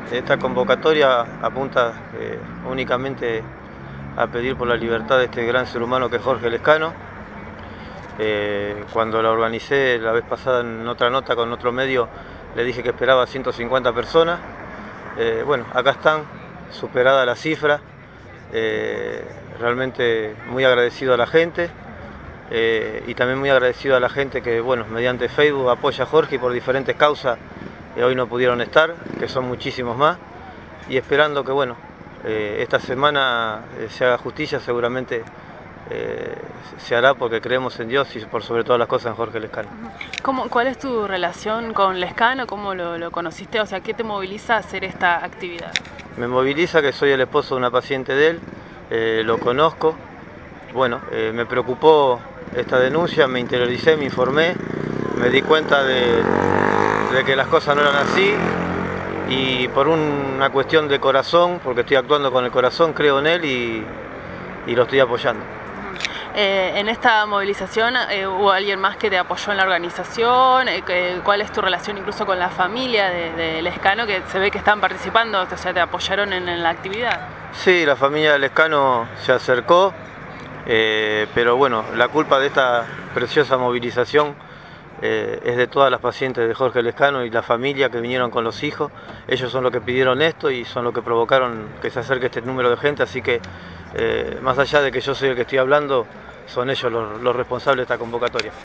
Esta convocatoria apunta únicamente a pedir por la libertad de este gran ser humano que es Jorge Lescano. Cuando la organicé la vez pasada en otra nota con otro medio, le dije que esperaba 150 personas. Bueno, acá están, superada la cifra. Realmente muy agradecido a la gente y también muy agradecido a la gente que, bueno, mediante Facebook apoya a Jorge y por diferentes causas hoy no pudieron estar, que son muchísimos más, y esperando que, bueno, esta semana se haga justicia. Seguramente se hará, porque creemos en Dios y por sobre todas las cosas en Jorge Lescano. ¿Cuál es tu relación con Lescano? ¿Cómo lo conociste? O sea, ¿qué te moviliza a hacer esta actividad? Me moviliza que soy el esposo de una paciente de él, lo conozco. Bueno, me preocupó esta denuncia, me interioricé, me informé, me di cuenta de que las cosas no eran así, y por una cuestión de corazón, porque estoy actuando con el corazón, creo en él y lo estoy apoyando. En esta movilización ¿hubo alguien más que te apoyó en la organización? ¿Cuál es tu relación incluso con la familia de Lescano, que se ve que están participando? O sea, ¿te apoyaron en la actividad? Sí, la familia de Lescano se acercó, pero bueno, la culpa de esta preciosa movilización es de todas las pacientes de Jorge Lescano y la familia que vinieron con los hijos. Ellos son los que pidieron esto y son los que provocaron que se acerque este número de gente, así que más allá de que yo soy el que estoy hablando, son ellos los responsables de esta convocatoria.